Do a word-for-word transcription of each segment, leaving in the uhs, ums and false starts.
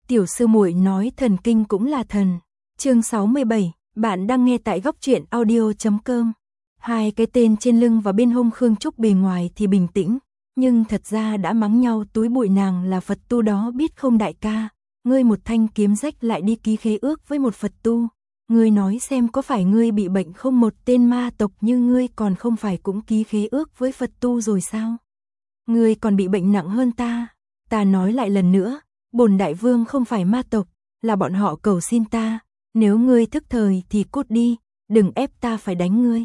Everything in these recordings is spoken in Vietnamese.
Tiểu sư muội nói thần kinh cũng là thần. Chương sáu mươi bảy, bạn đang nghe tại góc truyện audio chấm com. Hai cái tên trên lưng và bên hông Khương Trúc bề ngoài thì bình tĩnh, nhưng thật ra đã mắng nhau túi bụi. Nàng là Phật tu đó biết không đại ca, ngươi một thanh kiếm rách lại đi ký khế ước với một Phật tu. Ngươi nói xem có phải ngươi bị bệnh không, một tên ma tộc như ngươi còn không phải cũng ký khế ước với Phật tu rồi sao? Ngươi còn bị bệnh nặng hơn ta. Ta nói lại lần nữa, bổn đại vương không phải ma tộc, là bọn họ cầu xin ta, nếu ngươi thức thời thì cút đi, đừng ép ta phải đánh ngươi.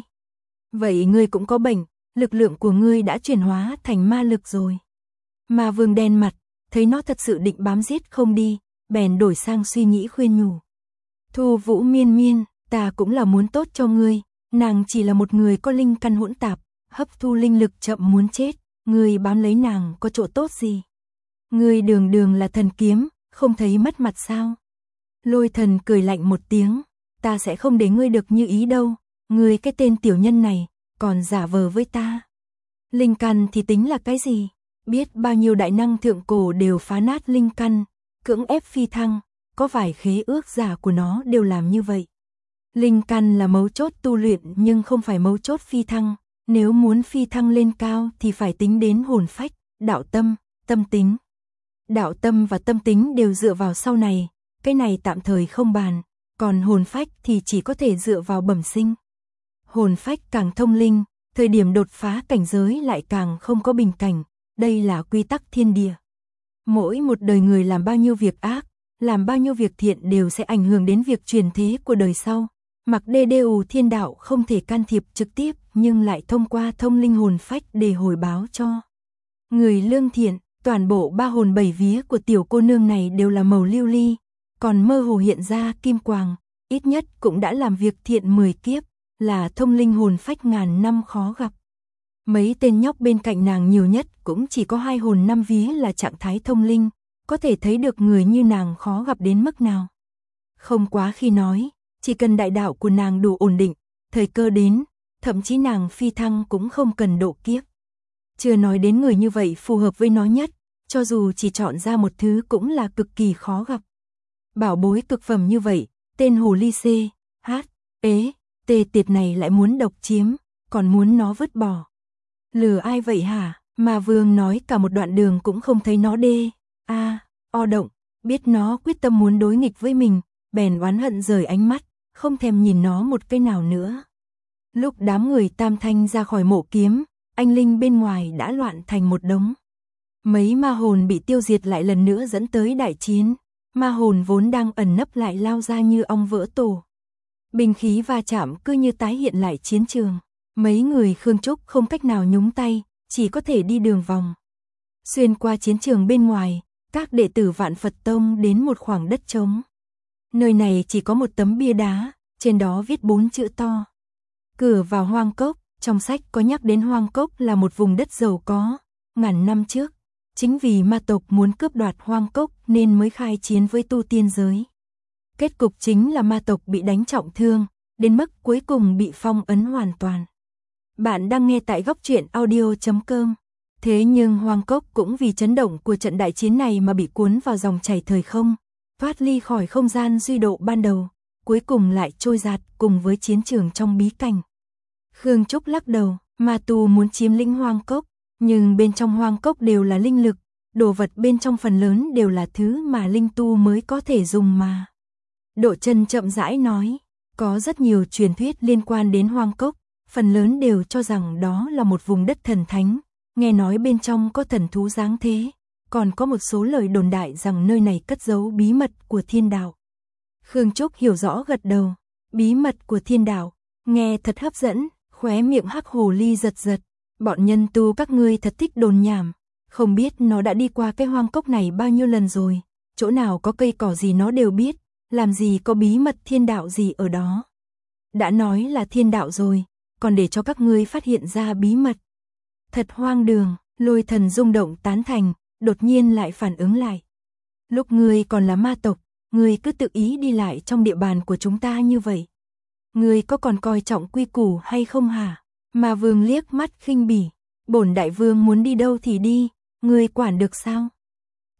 Vậy ngươi cũng có bệnh, lực lượng của ngươi đã chuyển hóa thành ma lực rồi. Ma vương đen mặt, thấy nó thật sự định bám giết không đi, bèn đổi sang suy nghĩ khuyên nhủ. Thu Vũ miên miên, ta cũng là muốn tốt cho ngươi, nàng chỉ là một người có linh căn hỗn tạp, hấp thu linh lực chậm muốn chết, ngươi bám lấy nàng có chỗ tốt gì? Ngươi đường đường là thần kiếm, không thấy mất mặt sao? Lôi thần cười lạnh một tiếng, ta sẽ không để ngươi được như ý đâu, ngươi cái tên tiểu nhân này, còn giả vờ với ta. Linh căn thì tính là cái gì? Biết bao nhiêu đại năng thượng cổ đều phá nát linh căn, cưỡng ép phi thăng, có phải khế ước giả của nó đều làm như vậy. Linh căn là mấu chốt tu luyện nhưng không phải mấu chốt phi thăng, nếu muốn phi thăng lên cao thì phải tính đến hồn phách, đạo tâm, tâm tính. Đạo tâm và tâm tính đều dựa vào sau này, cái này tạm thời không bàn, còn hồn phách thì chỉ có thể dựa vào bẩm sinh. Hồn phách càng thông linh, thời điểm đột phá cảnh giới lại càng không có bình cảnh, đây là quy tắc thiên địa. Mỗi một đời người làm bao nhiêu việc ác, làm bao nhiêu việc thiện đều sẽ ảnh hưởng đến việc truyền thế của đời sau. Mặc đê đê ù thiên đạo không thể can thiệp trực tiếp nhưng lại thông qua thông linh hồn phách để hồi báo cho người lương thiện. Toàn bộ ba hồn bảy vía của tiểu cô nương này đều là màu lưu ly, còn mơ hồ hiện ra kim quang, ít nhất cũng đã làm việc thiện mười kiếp, là thông linh hồn phách ngàn năm khó gặp. Mấy tên nhóc bên cạnh nàng nhiều nhất cũng chỉ có hai hồn năm vía là trạng thái thông linh, có thể thấy được người như nàng khó gặp đến mức nào. Không quá khi nói, chỉ cần đại đạo của nàng đủ ổn định, thời cơ đến, thậm chí nàng phi thăng cũng không cần độ kiếp. Chưa nói đến người như vậy phù hợp với nó nhất, cho dù chỉ chọn ra một thứ cũng là cực kỳ khó gặp. Bảo bối cực phẩm như vậy, tên hồ ly C, H, ế, tê tiệt này lại muốn độc chiếm, còn muốn nó vứt bỏ. Lừa ai vậy hả? Mà vương nói cả một đoạn đường cũng không thấy nó đê, a, o động, biết nó quyết tâm muốn đối nghịch với mình, bèn oán hận rời ánh mắt, không thèm nhìn nó một cái nào nữa. Lúc đám người Tam Thanh ra khỏi mộ kiếm, anh linh bên ngoài đã loạn thành một đống. Mấy ma hồn bị tiêu diệt lại lần nữa dẫn tới đại chiến, ma hồn vốn đang ẩn nấp lại lao ra như ong vỡ tổ. Binh khí va chạm cứ như tái hiện lại chiến trường, mấy người Khương Trúc không cách nào nhúng tay, chỉ có thể đi đường vòng. Xuyên qua chiến trường bên ngoài, các đệ tử Vạn Phật Tông đến một khoảng đất trống. Nơi này chỉ có một tấm bia đá, trên đó viết bốn chữ to. Cửa vào Hoang Cốc. Trong sách có nhắc đến Hoang Cốc là một vùng đất giàu có, ngàn năm trước, chính vì ma tộc muốn cướp đoạt Hoang Cốc nên mới khai chiến với tu tiên giới. Kết cục chính là ma tộc bị đánh trọng thương, đến mức cuối cùng bị phong ấn hoàn toàn. Bạn đang nghe tại góc truyện audio chấm com. Thế nhưng Hoang Cốc cũng vì chấn động của trận đại chiến này mà bị cuốn vào dòng chảy thời không, thoát ly khỏi không gian duy độ ban đầu, cuối cùng lại trôi giạt cùng với chiến trường trong bí cảnh. Khương Trúc lắc đầu, ma tu muốn chiếm lĩnh Hoang Cốc, nhưng bên trong Hoang Cốc đều là linh lực, đồ vật bên trong phần lớn đều là thứ mà linh tu mới có thể dùng mà. Độ Chân chậm rãi nói, có rất nhiều truyền thuyết liên quan đến Hoang Cốc, phần lớn đều cho rằng đó là một vùng đất thần thánh, nghe nói bên trong có thần thú giáng thế, còn có một số lời đồn đại rằng nơi này cất giấu bí mật của thiên đạo. Khương Trúc hiểu rõ gật đầu, bí mật của thiên đạo, nghe thật hấp dẫn. Khóe miệng hắc hồ ly giật giật, bọn nhân tu các ngươi thật thích đồn nhảm, không biết nó đã đi qua cái Hoang Cốc này bao nhiêu lần rồi, chỗ nào có cây cỏ gì nó đều biết, làm gì có bí mật thiên đạo gì ở đó. Đã nói là thiên đạo rồi, còn để cho các ngươi phát hiện ra bí mật. Thật hoang đường, Lôi thần rung động tán thành, đột nhiên lại phản ứng lại. Lúc ngươi còn là ma tộc, ngươi cứ tự ý đi lại trong địa bàn của chúng ta như vậy. Ngươi có còn coi trọng quy củ hay không hả? Ma vương liếc mắt khinh bỉ, bổn đại vương muốn đi đâu thì đi, ngươi quản được sao?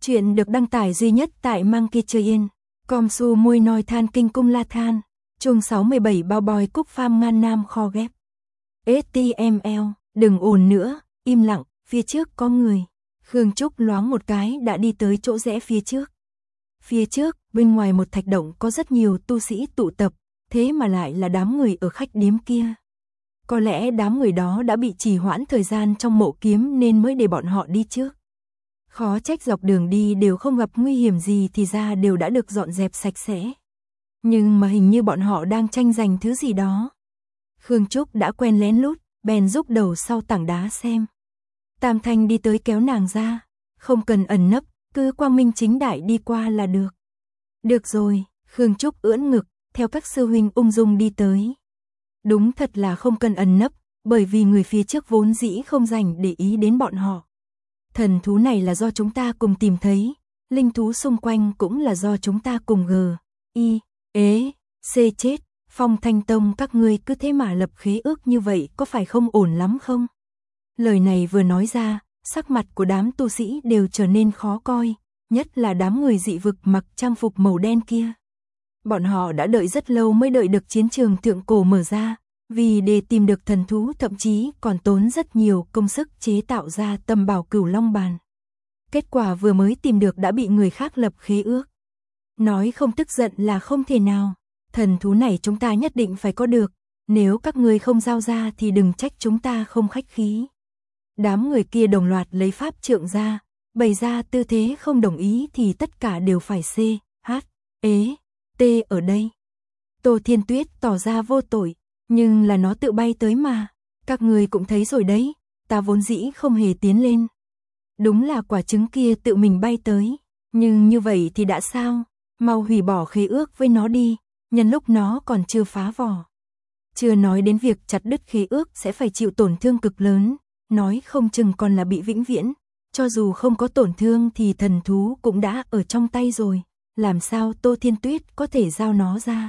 Chuyện được đăng tải duy nhất tại Monkey Chơi Yên. Com su mui noi than kinh cung la than. Chuông sáu mươi bảy bao bòi cúc pham ngan nam kho ghép. ếch ti em lờ, đừng ồn nữa, im lặng, phía trước có người. Khương Trúc loáng một cái đã đi tới chỗ rẽ phía trước. Phía trước, bên ngoài một thạch động có rất nhiều tu sĩ tụ tập, thế mà lại là đám người ở khách điếm kia. Có lẽ đám người đó đã bị trì hoãn thời gian trong mộ kiếm nên mới để bọn họ đi trước. Khó trách dọc đường đi đều không gặp nguy hiểm gì thì ra đều đã được dọn dẹp sạch sẽ. Nhưng mà hình như bọn họ đang tranh giành thứ gì đó. Khương Trúc đã quen lén lút, bèn rúc đầu sau tảng đá xem. Tam Thanh đi tới kéo nàng ra, không cần ẩn nấp, cứ quang minh chính đại đi qua là được. Được rồi, Khương Trúc ưỡn ngực, theo các sư huynh ung dung đi tới. Đúng thật là không cần ẩn nấp, bởi vì người phía trước vốn dĩ không dành để ý đến bọn họ. Thần thú này là do chúng ta cùng tìm thấy, linh thú xung quanh cũng là do chúng ta cùng gờ, y, ế, xê chết, Phong Thanh Tông các ngươi cứ thế mà lập khế ước như vậy có phải không ổn lắm không? Lời này vừa nói ra, sắc mặt của đám tu sĩ đều trở nên khó coi, nhất là đám người dị vực mặc trang phục màu đen kia. Bọn họ đã đợi rất lâu mới đợi được chiến trường thượng cổ mở ra, vì để tìm được thần thú thậm chí còn tốn rất nhiều công sức chế tạo ra Tâm Bảo Cửu Long Bàn. Kết quả vừa mới tìm được đã bị người khác lập khế ước. Nói không tức giận là không thể nào, thần thú này chúng ta nhất định phải có được, nếu các ngươi không giao ra thì đừng trách chúng ta không khách khí. Đám người kia đồng loạt lấy pháp trượng ra, bày ra tư thế không đồng ý thì tất cả đều phải C, H, ế, T ở đây. Tô Thiên Tuyết tỏ ra vô tội, nhưng là nó tự bay tới mà, các người cũng thấy rồi đấy, ta vốn dĩ không hề tiến lên. Đúng là quả trứng kia tự mình bay tới, nhưng như vậy thì đã sao, mau hủy bỏ khế ước với nó đi, nhân lúc nó còn chưa phá vỏ. Chưa nói đến việc chặt đứt khế ước sẽ phải chịu tổn thương cực lớn, nói không chừng còn là bị vĩnh viễn, cho dù không có tổn thương thì thần thú cũng đã ở trong tay rồi, làm sao Tô Thiên Tuyết có thể giao nó ra.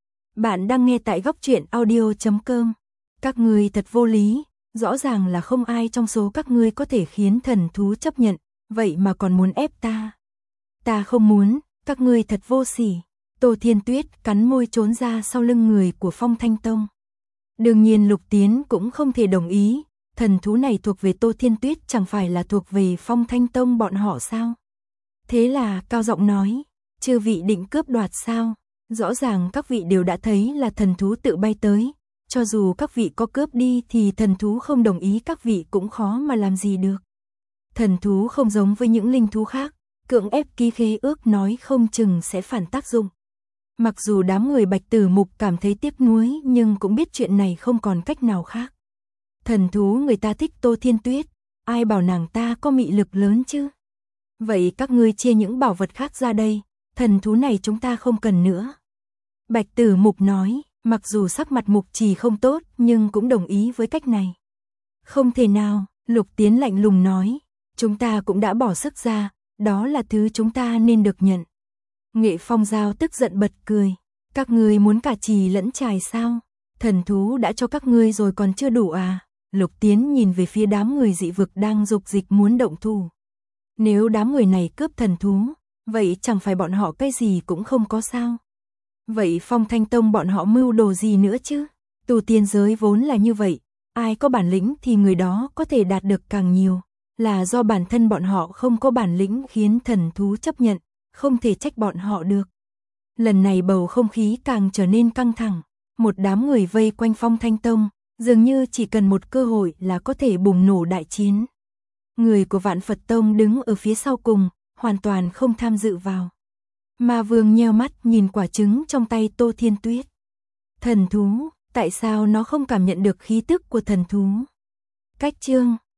Bạn đang nghe tại góc truyện audio chấm com. Các ngươi thật vô lý, rõ ràng là không ai trong số các ngươi có thể khiến thần thú chấp nhận, vậy mà còn muốn ép ta. Ta không muốn, các ngươi thật vô sỉ. Tô Thiên Tuyết cắn môi trốn ra sau lưng người của Phong Thanh Tông. Đương nhiên Lục Tiến cũng không thể đồng ý, thần thú này thuộc về Tô Thiên Tuyết chẳng phải là thuộc về Phong Thanh Tông bọn họ sao? Thế là cao giọng nói, chư vị định cướp đoạt sao? Rõ ràng các vị đều đã thấy là thần thú tự bay tới, cho dù các vị có cướp đi thì thần thú không đồng ý các vị cũng khó mà làm gì được. Thần thú không giống với những linh thú khác, cưỡng ép ký khế ước nói không chừng sẽ phản tác dụng. Mặc dù đám người Bạch Tử Mục cảm thấy tiếc nuối nhưng cũng biết chuyện này không còn cách nào khác. Thần thú người ta thích Tô Thiên Tuyết, ai bảo nàng ta có mị lực lớn chứ? Vậy các ngươi chia những bảo vật khác ra đây, thần thú này chúng ta không cần nữa. Bạch Tử Mục nói, mặc dù sắc mặt Mục Trì không tốt nhưng cũng đồng ý với cách này. Không thể nào, Lục Tiến lạnh lùng nói, chúng ta cũng đã bỏ sức ra, đó là thứ chúng ta nên được nhận. Nghệ Phong Giao tức giận bật cười, các ngươi muốn cả trì lẫn trài sao? Thần thú đã cho các ngươi rồi còn chưa đủ à? Lục Tiến nhìn về phía đám người dị vực đang dục dịch muốn động thủ. Nếu đám người này cướp thần thú, vậy chẳng phải bọn họ cái gì cũng không có sao? Vậy Phong Thanh Tông bọn họ mưu đồ gì nữa chứ? Tu tiên giới vốn là như vậy, ai có bản lĩnh thì người đó có thể đạt được càng nhiều, là do bản thân bọn họ không có bản lĩnh khiến thần thú chấp nhận, không thể trách bọn họ được. Lần này bầu không khí càng trở nên căng thẳng, một đám người vây quanh Phong Thanh Tông, dường như chỉ cần một cơ hội là có thể bùng nổ đại chiến. Người của Vạn Phật Tông đứng ở phía sau cùng, hoàn toàn không tham dự vào. Ma Vương nheo mắt nhìn quả trứng trong tay Tô Thiên Tuyết. Thần thú, tại sao nó không cảm nhận được khí tức của thần thú? Cách chương